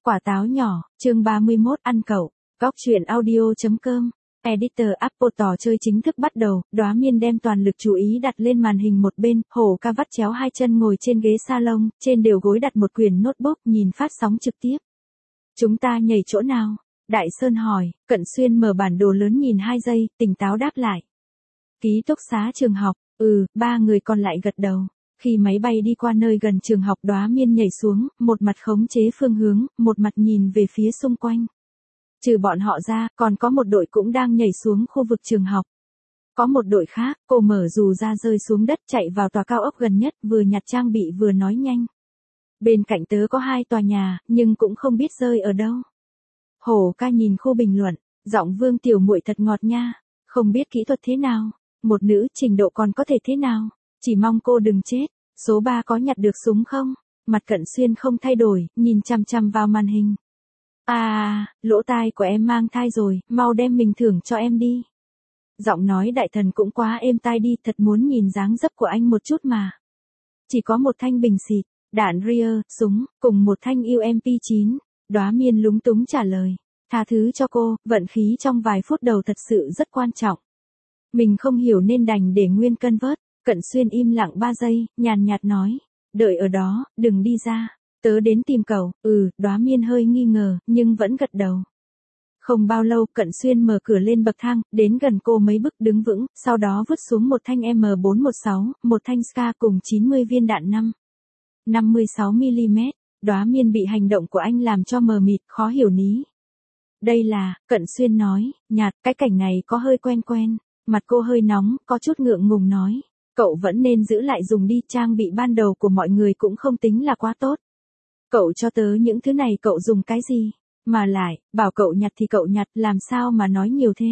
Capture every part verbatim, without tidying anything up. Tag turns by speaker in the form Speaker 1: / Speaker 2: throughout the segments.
Speaker 1: Quả táo nhỏ, chương ba mươi mốt, ăn cậu. Góc truyện audio.com. Editor Apple trò chơi chính thức bắt đầu, Đóa Miên đem toàn lực chú ý đặt lên màn hình một bên, Hổ Ca vắt chéo hai chân ngồi trên ghế salon, trên đều gối đặt một quyển notebook nhìn phát sóng trực tiếp. Chúng ta nhảy chỗ nào? Đại Sơn hỏi, Cận Xuyên mở bản đồ lớn nhìn hai giây, tỉnh táo đáp lại. Ký túc xá trường học, ừ, ba người còn lại gật đầu. Khi máy bay đi qua nơi gần trường học, Đóa Miên nhảy xuống, một mặt khống chế phương hướng, một mặt nhìn về phía xung quanh. Trừ bọn họ ra, còn có một đội cũng đang nhảy xuống khu vực trường học. Có một đội khác, cô mở dù ra rơi xuống đất chạy vào tòa cao ốc gần nhất, vừa nhặt trang bị vừa nói nhanh. Bên cạnh tớ có hai tòa nhà, nhưng cũng không biết rơi ở đâu. Hổ Ca nhìn khu bình luận, giọng Vương tiểu muội thật ngọt nha, không biết kỹ thuật thế nào, một nữ trình độ còn có thể thế nào, chỉ mong cô đừng chết. Số ba có nhặt được súng không? Mặt Cận Xuyên không thay đổi, nhìn chằm chằm vào màn hình. À, lỗ tai của em mang thai rồi, mau đem mình thưởng cho em đi. Giọng nói Đại Thần cũng quá êm tai đi, thật muốn nhìn dáng dấp của anh một chút mà. Chỉ có một thanh bình xịt, đạn Rear, súng, cùng một thanh U M P chín. Đóa Miên lúng túng trả lời. Tha thứ cho cô, vận khí trong vài phút đầu thật sự rất quan trọng. Mình không hiểu nên đành để nguyên cân vớt. Cận Xuyên im lặng ba giây, nhàn nhạt nói. Đợi ở đó, đừng đi ra. Tớ đến tìm cậu. Ừ, Đóa Miên hơi nghi ngờ, nhưng vẫn gật đầu. Không bao lâu, Cận Xuyên mở cửa lên bậc thang, đến gần cô mấy bước đứng vững, sau đó vứt xuống một thanh M bốn một sáu, một thanh Scar cùng chín mươi viên đạn năm. năm mươi sáu mi li mét. Đóa Miên bị hành động của anh làm cho mờ mịt, khó hiểu ní. Đây là, Cận Xuyên nói, nhạt, cái cảnh này có hơi quen quen. Mặt cô hơi nóng, có chút ngượng ngùng nói. Cậu vẫn nên giữ lại dùng đi, trang bị ban đầu của mọi người cũng không tính là quá tốt. Cậu cho tớ những thứ này cậu dùng cái gì? Mà lại, bảo cậu nhặt thì cậu nhặt, làm sao mà nói nhiều thế?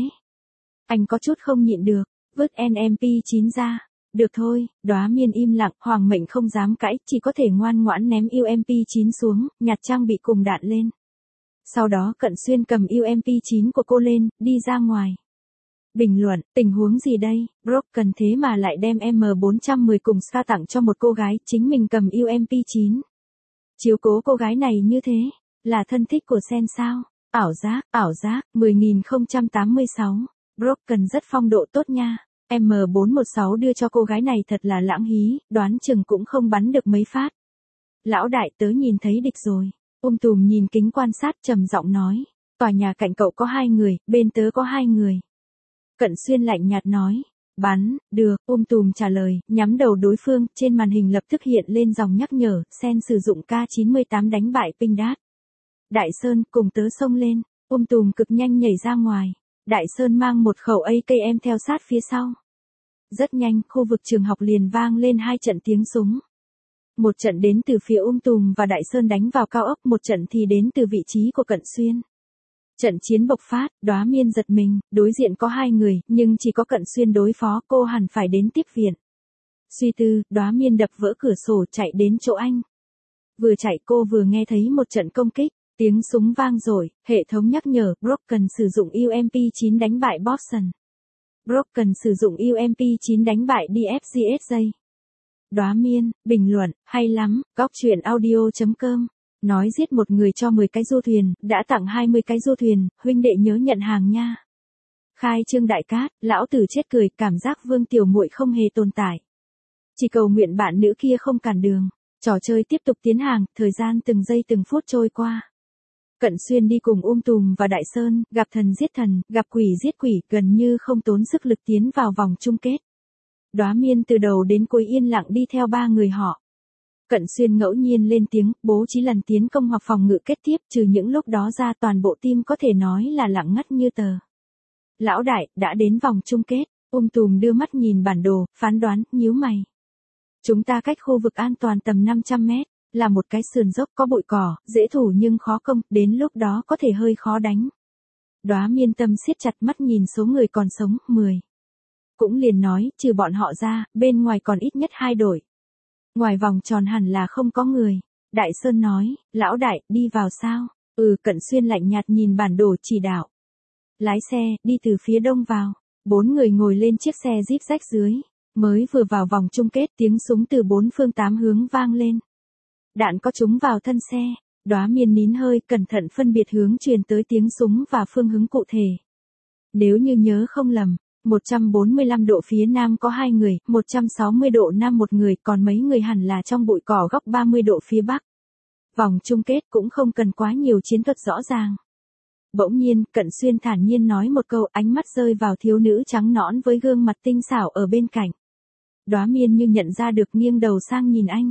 Speaker 1: Anh có chút không nhịn được, vứt N M P chín ra. Được thôi, Đóa Miên im lặng, Hoàng Mệnh không dám cãi, chỉ có thể ngoan ngoãn ném U M P chín xuống, nhặt trang bị cùng đạn lên. Sau đó Cận Xuyên cầm U M P chín của cô lên, đi ra ngoài. Bình luận, tình huống gì đây, Broken thế mà lại đem M bốn một không cùng Scar tặng cho một cô gái, chính mình cầm U M P chín. Chiếu cố cô gái này như thế, là thân thích của Sen sao? Ảo giác, ảo giác, mười nghìn không trăm tám mươi sáu. Broken rất phong độ tốt nha. M bốn một sáu đưa cho cô gái này thật là lãng hí, đoán chừng cũng không bắn được mấy phát. Lão đại, tớ nhìn thấy địch rồi. Um Tùm nhìn kính quan sát trầm giọng nói. Tòa nhà cạnh cậu có hai người, bên tớ có hai người. Cận Xuyên lạnh nhạt nói. Bắn, được, Um Tùm trả lời, nhắm đầu đối phương, trên màn hình lập tức hiện lên dòng nhắc nhở, Sen sử dụng K chín mươi tám đánh bại Ping Đát. Đại Sơn, cùng tớ xông lên. Um Tùm cực nhanh nhảy ra ngoài. Đại Sơn mang một khẩu A K M theo sát phía sau. Rất nhanh, khu vực trường học liền vang lên hai trận tiếng súng. Một trận đến từ phía Um Tùm và Đại Sơn đánh vào cao ốc, một trận thì đến từ vị trí của Cận Xuyên. Trận chiến bộc phát, Đóa Miên giật mình, đối diện có hai người, nhưng chỉ có Cận Xuyên đối phó, cô hẳn phải đến tiếp viện. Suy tư, Đóa Miên đập vỡ cửa sổ chạy đến chỗ anh. Vừa chạy cô vừa nghe thấy một trận công kích, tiếng súng vang rồi, hệ thống nhắc nhở, Broken sử dụng U M P chín đánh bại Boston. Broken sử dụng U M P chín đánh bại D F G S J. Đóa Miên, bình luận, hay lắm, góc truyện audio.com. Nói giết một người cho mười cái du thuyền, đã tặng hai mươi cái du thuyền, huynh đệ nhớ nhận hàng nha. Khai Trương Đại Cát, lão tử chết cười, cảm giác Vương tiểu muội không hề tồn tại. Chỉ cầu nguyện bạn nữ kia không cản đường. Trò chơi tiếp tục tiến hành, thời gian từng giây từng phút trôi qua. Cận Xuyên đi cùng Um Tùm và Đại Sơn, gặp thần giết thần, gặp quỷ giết quỷ, gần như không tốn sức lực tiến vào vòng chung kết. Đóa Miên từ đầu đến cuối yên lặng đi theo ba người họ. Cận Xuyên ngẫu nhiên lên tiếng, bố trí lần tiến công hoặc phòng ngự kết tiếp, trừ những lúc đó ra toàn bộ team có thể nói là lặng ngắt như tờ. Lão đại, đã đến vòng chung kết, Um Tùm đưa mắt nhìn bản đồ, phán đoán, nhíu mày. Chúng ta cách khu vực an toàn tầm năm trăm mét, là một cái sườn dốc có bụi cỏ, dễ thủ nhưng khó công, đến lúc đó có thể hơi khó đánh. Đóa Miên tâm siết chặt, mắt nhìn số người còn sống, mười. Cũng liền nói, trừ bọn họ ra, bên ngoài còn ít nhất hai đội. Ngoài vòng tròn hẳn là không có người. Đại Sơn nói, lão đại, đi vào sao? Ừ, Cận Xuyên lạnh nhạt nhìn bản đồ chỉ đạo. Lái xe, đi từ phía đông vào. Bốn người ngồi lên chiếc xe Jeep rách dưới. Mới vừa vào vòng chung kết, tiếng súng từ bốn phương tám hướng vang lên. Đạn có trúng vào thân xe. Đóa Miên nín hơi, cẩn thận phân biệt hướng truyền tới tiếng súng và phương hướng cụ thể. Nếu như nhớ không lầm, một trăm bốn mươi lăm độ phía nam có hai người, một trăm sáu mươi độ nam một người, còn mấy người hẳn là trong bụi cỏ góc ba mươi độ phía bắc. Vòng chung kết cũng không cần quá nhiều chiến thuật rõ ràng. Bỗng nhiên, Cận Xuyên thản nhiên nói một câu, ánh mắt rơi vào thiếu nữ trắng nõn với gương mặt tinh xảo ở bên cạnh. Đóa Miên như nhận ra được, nghiêng đầu sang nhìn anh.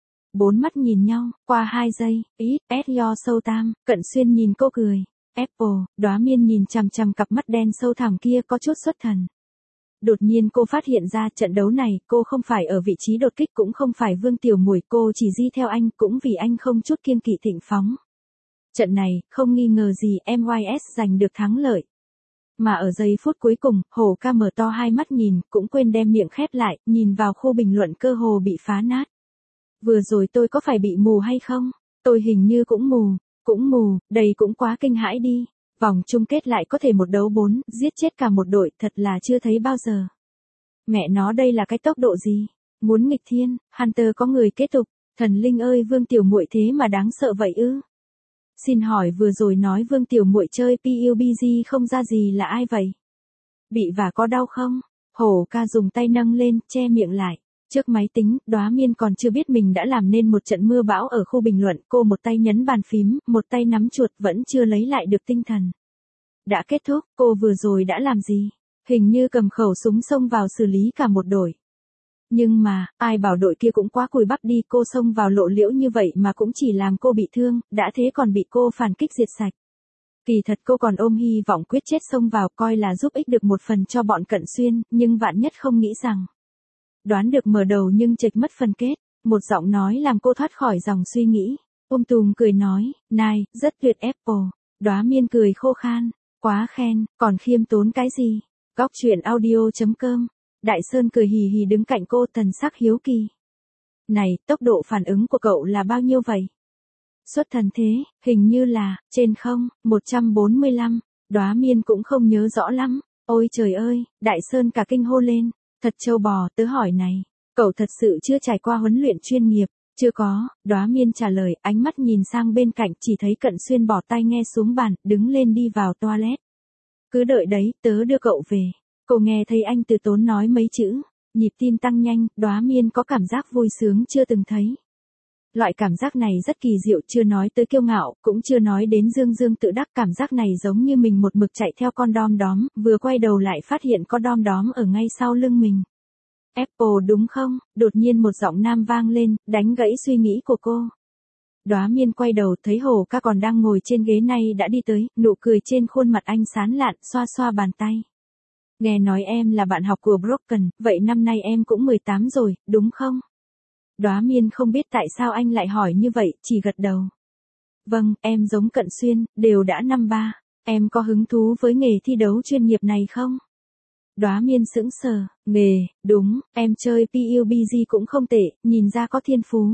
Speaker 1: Bốn mắt nhìn nhau, qua hai giây, ít, s yo sâu tam, Cận Xuyên nhìn cô cười. Apple, Đóa Miên nhìn chằm chằm cặp mắt đen sâu thẳm kia có chút xuất thần. Đột nhiên cô phát hiện ra trận đấu này, cô không phải ở vị trí đột kích, cũng không phải Vương Tiểu Muội, cô chỉ di theo anh, cũng vì anh không chút kiêng kỵ thịnh phóng. Trận này, không nghi ngờ gì em i ét giành được thắng lợi. Mà ở giây phút cuối cùng, Hổ Ca mở to hai mắt nhìn, cũng quên đem miệng khép lại, nhìn vào khu bình luận cơ hồ bị phá nát. Vừa rồi tôi có phải bị mù hay không? Tôi hình như cũng mù, cũng mù, đây cũng quá kinh hãi đi. Vòng chung kết lại có thể một đấu bốn, giết chết cả một đội, thật là chưa thấy bao giờ. Mẹ nó, đây là cái tốc độ gì? Muốn nghịch thiên, Hunter có người kết tục, thần linh ơi, Vương Tiểu Muội thế mà đáng sợ vậy ư? Xin hỏi vừa rồi nói Vương Tiểu Muội chơi pê u bê giê không ra gì là ai vậy? Bị vả có đau không? Hổ Ca dùng tay nâng lên, che miệng lại. Trước máy tính, Đóa Miên còn chưa biết mình đã làm nên một trận mưa bão ở khu bình luận, cô một tay nhấn bàn phím, một tay nắm chuột, vẫn chưa lấy lại được tinh thần. Đã kết thúc, cô vừa rồi đã làm gì? Hình như cầm khẩu súng xông vào xử lý cả một đội. Nhưng mà, ai bảo đội kia cũng quá cùi bắp đi, cô xông vào lộ liễu như vậy mà cũng chỉ làm cô bị thương, đã thế còn bị cô phản kích diệt sạch. Kỳ thật cô còn ôm hy vọng quyết chết xông vào, coi là giúp ích được một phần cho bọn Cận Xuyên, nhưng vạn nhất không nghĩ rằng. Đoán được mở đầu nhưng chệch mất phần kết, một giọng nói làm cô thoát khỏi dòng suy nghĩ. Ôm Tùm cười nói, này, rất tuyệt Apple. Đóa Miên cười khô khan, quá khen, còn khiêm tốn cái gì? Góc truyện audio chấm com. Đại Sơn cười hì hì đứng cạnh cô, thần sắc hiếu kỳ. Này, tốc độ phản ứng của cậu là bao nhiêu vậy? Xuất thần thế, hình như là, trên không, một trăm bốn mươi lăm. Đóa Miên cũng không nhớ rõ lắm. Ôi trời ơi, Đại Sơn cả kinh hô lên. Thật trâu bò, tớ hỏi này, cậu thật sự chưa trải qua huấn luyện chuyên nghiệp? Chưa có, Đóa Miên trả lời, ánh mắt nhìn sang bên cạnh, chỉ thấy Cận Xuyên bỏ tai nghe xuống bàn, đứng lên đi vào toilet. Cứ đợi đấy, tớ đưa cậu về. Cô nghe thấy anh từ tốn nói mấy chữ, nhịp tim tăng nhanh, Đóa Miên có cảm giác vui sướng chưa từng thấy. Loại cảm giác này rất kỳ diệu, chưa nói tới kiêu ngạo, cũng chưa nói đến dương dương tự đắc, cảm giác này giống như mình một mực chạy theo con đom đóm, vừa quay đầu lại phát hiện có đom đóm ở ngay sau lưng mình. Apple đúng không? Đột nhiên một giọng nam vang lên, đánh gãy suy nghĩ của cô. Đóa Miên quay đầu thấy Hổ Ca còn đang ngồi trên ghế này đã đi tới, nụ cười trên khuôn mặt anh sán lạn, xoa xoa bàn tay. Nghe nói em là bạn học của Broken, vậy năm nay em cũng mười tám rồi, đúng không? Đóa Miên không biết tại sao anh lại hỏi như vậy, chỉ gật đầu. Vâng, em giống Cận Xuyên, đều đã năm ba. Em có hứng thú với nghề thi đấu chuyên nghiệp này không? Đóa Miên sững sờ, nghề, đúng, em chơi pê u bê giê cũng không tệ, nhìn ra có thiên phú.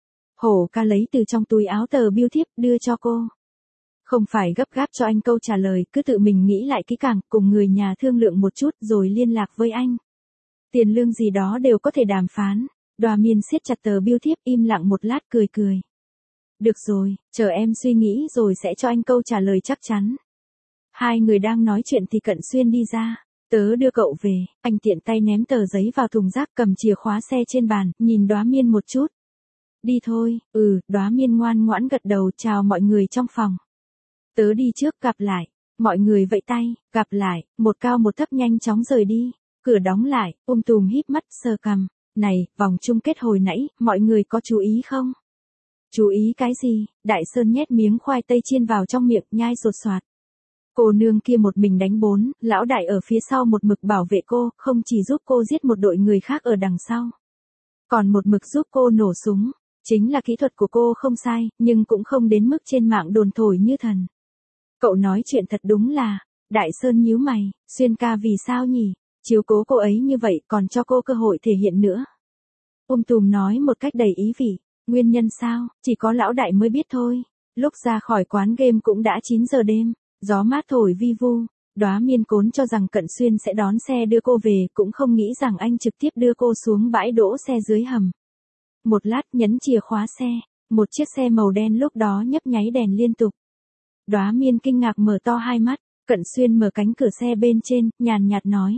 Speaker 1: Hổ Ca lấy từ trong túi áo tờ bưu thiếp, đưa cho cô. Không phải gấp gáp cho anh câu trả lời, cứ tự mình nghĩ lại kỹ càng, cùng người nhà thương lượng một chút rồi liên lạc với anh. Tiền lương gì đó đều có thể đàm phán. Đóa Miên siết chặt tờ bưu thiếp, im lặng một lát cười cười. Được rồi, chờ em suy nghĩ rồi sẽ cho anh câu trả lời chắc chắn. Hai người đang nói chuyện thì Cận Xuyên đi ra. Tớ đưa cậu về, anh tiện tay ném tờ giấy vào thùng rác, cầm chìa khóa xe trên bàn, nhìn Đóa Miên một chút. Đi thôi, ừ, Đóa Miên ngoan ngoãn gật đầu chào mọi người trong phòng. Tớ đi trước, gặp lại. Mọi người vẫy tay, gặp lại, một cao một thấp nhanh chóng rời đi. Cửa đóng lại, Ôm Tùm híp mắt, sờ cằm. Này, vòng chung kết hồi nãy, mọi người có chú ý không? Chú ý cái gì? Đại Sơn nhét miếng khoai tây chiên vào trong miệng, nhai sột soạt. Cô nương kia một mình đánh bốn, lão đại ở phía sau một mực bảo vệ cô, không chỉ giúp cô giết một đội người khác ở đằng sau. Còn một mực giúp cô nổ súng. Chính là kỹ thuật của cô không sai, nhưng cũng không đến mức trên mạng đồn thổi như thần. Cậu nói chuyện thật đúng là, Đại Sơn nhíu mày, Xuyên ca vì sao nhỉ? Chiếu cố cô ấy như vậy còn cho cô cơ hội thể hiện nữa. Ôm Tùm nói một cách đầy ý vị, nguyên nhân sao, chỉ có lão đại mới biết thôi. Lúc ra khỏi quán game cũng đã chín giờ đêm, gió mát thổi vi vu, Đóa Miên cốn cho rằng Cận Xuyên sẽ đón xe đưa cô về, cũng không nghĩ rằng anh trực tiếp đưa cô xuống bãi đỗ xe dưới hầm. Một lát nhấn chìa khóa xe, Một chiếc xe màu đen lúc đó nhấp nháy đèn liên tục. Đóa Miên kinh ngạc mở to hai mắt, Cận Xuyên mở cánh cửa xe bên trên, nhàn nhạt nói.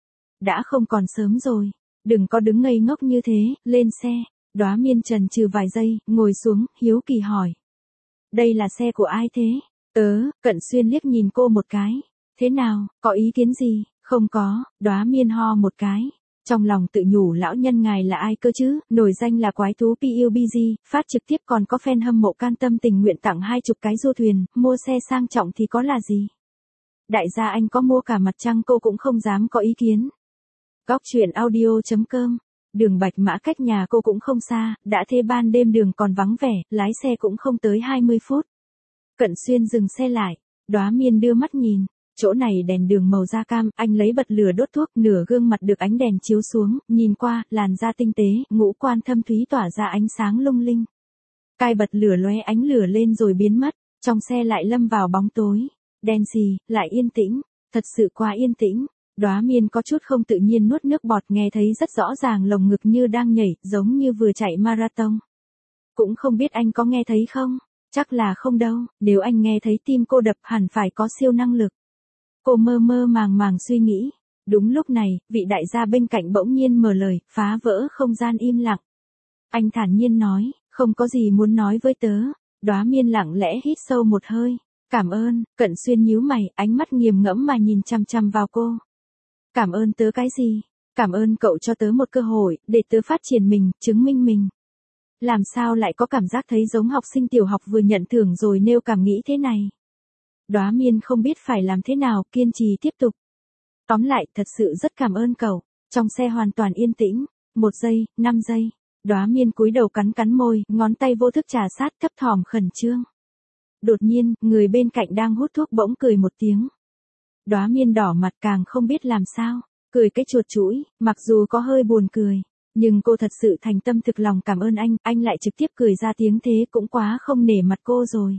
Speaker 1: Đã không còn sớm rồi, đừng có đứng ngây ngốc như thế, lên xe. Đóa Miên chần chừ vài giây, ngồi xuống, hiếu kỳ hỏi. Đây là xe của ai thế? Tớ, Cận Xuyên liếc nhìn cô một cái. Thế nào, có ý kiến gì? Không có, Đóa Miên ho một cái. Trong lòng tự nhủ lão nhân ngài là ai cơ chứ, nổi danh là quái thú pê u bê giê, phát trực tiếp còn có fan hâm mộ can tâm tình nguyện tặng hai chục cái du thuyền, mua xe sang trọng thì có là gì. Đại gia anh có mua cả mặt trăng cô cũng không dám có ý kiến. Góc truyện audio.com, đường Bạch Mã cách nhà cô cũng không xa, đã thế ban đêm đường còn vắng vẻ, lái xe cũng không tới hai mươi phút. Cận Xuyên dừng xe lại, Đóa Miên đưa mắt nhìn. Chỗ này đèn đường màu da cam, anh lấy bật lửa đốt thuốc, nửa gương mặt được ánh đèn chiếu xuống, nhìn qua, làn da tinh tế, ngũ quan thâm thúy tỏa ra ánh sáng lung linh. Cai bật lửa lóe ánh lửa lên rồi biến mất, trong xe lại lâm vào bóng tối, đen xì, lại yên tĩnh, thật sự quá yên tĩnh. Đóa Miên có chút không tự nhiên nuốt nước bọt, nghe thấy rất rõ ràng lồng ngực như đang nhảy, giống như vừa chạy marathon. Cũng không biết anh có nghe thấy không? Chắc là không đâu, nếu anh nghe thấy tim cô đập hẳn phải có siêu năng lực. Cô mơ mơ màng màng suy nghĩ. Đúng lúc này, vị đại gia bên cạnh bỗng nhiên mở lời, phá vỡ không gian im lặng. Anh thản nhiên nói, không có gì muốn nói với tớ. Đóa Miên lặng lẽ hít sâu một hơi. Cảm ơn, Cận Xuyên nhíu mày, ánh mắt nghiền ngẫm mà nhìn chăm chăm vào cô. Cảm ơn tớ cái gì? Cảm ơn cậu cho tớ một cơ hội, để tớ phát triển mình, chứng minh mình. Làm sao lại có cảm giác thấy giống học sinh tiểu học vừa nhận thưởng rồi nêu cảm nghĩ thế này? Đóa Miên không biết phải làm thế nào, kiên trì tiếp tục. Tóm lại, thật sự rất cảm ơn cậu. Trong xe hoàn toàn yên tĩnh. Một giây, năm giây. Đóa Miên cúi đầu cắn cắn môi, ngón tay vô thức trà sát, thấp thỏm khẩn trương. Đột nhiên, người bên cạnh đang hút thuốc bỗng cười một tiếng. Đóa Miên đỏ mặt càng không biết làm sao. Cười cái chuột chũi, mặc dù có hơi buồn cười. Nhưng cô thật sự thành tâm thực lòng cảm ơn anh, anh lại trực tiếp cười ra tiếng thế cũng quá không nể mặt cô rồi.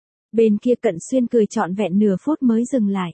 Speaker 1: Bên kia Cận Xuyên cười trọn vẹn nửa phút mới dừng lại.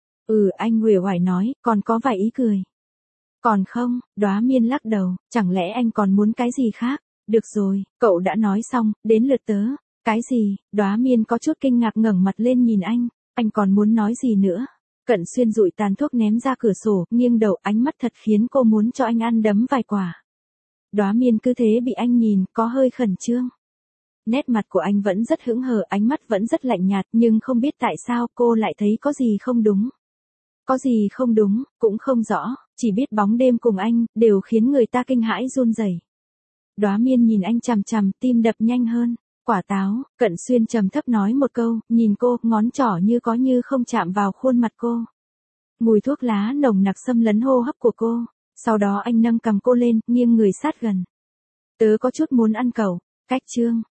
Speaker 1: Ừ, anh uể oải nói, còn có vài ý cười. Còn không, Đóa Miên lắc đầu, chẳng lẽ anh còn muốn cái gì khác? Được rồi, cậu đã nói xong, đến lượt tớ. Cái gì? Đóa Miên có chút kinh ngạc ngẩng mặt lên nhìn anh, anh còn muốn nói gì nữa? Cận Xuyên dụi tàn thuốc ném ra cửa sổ, nghiêng đầu, ánh mắt thật khiến cô muốn cho anh ăn đấm vài quả. Đóa Miên cứ thế bị anh nhìn, có hơi khẩn trương. Nét mặt của anh vẫn rất hững hờ, ánh mắt vẫn rất lạnh nhạt, nhưng không biết tại sao cô lại thấy có gì không đúng. Có gì không đúng, cũng không rõ, chỉ biết bóng đêm cùng anh, đều khiến người ta kinh hãi run rẩy. Đóa Miên nhìn anh chằm chằm, tim đập nhanh hơn. Quả táo, Cận Xuyên trầm thấp nói một câu, nhìn cô, ngón trỏ như có như không chạm vào khuôn mặt cô. Mùi thuốc lá nồng nặc xâm lấn hô hấp của cô, sau đó anh nâng cầm cô lên, nghiêng người sát gần. Tớ có chút muốn ăn cậu, cách chương.